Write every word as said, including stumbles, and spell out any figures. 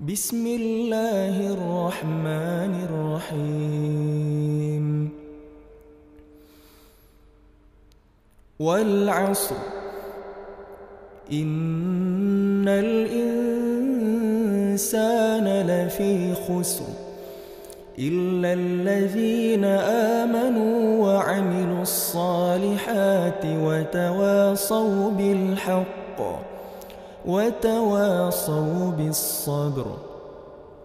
بسم الله الرحمن الرحيم والعصر إن الإنسان لفي خسر إلا الذين آمنوا وعملوا الصالحات وتواصوا بالحق وتواصوا بالصبر.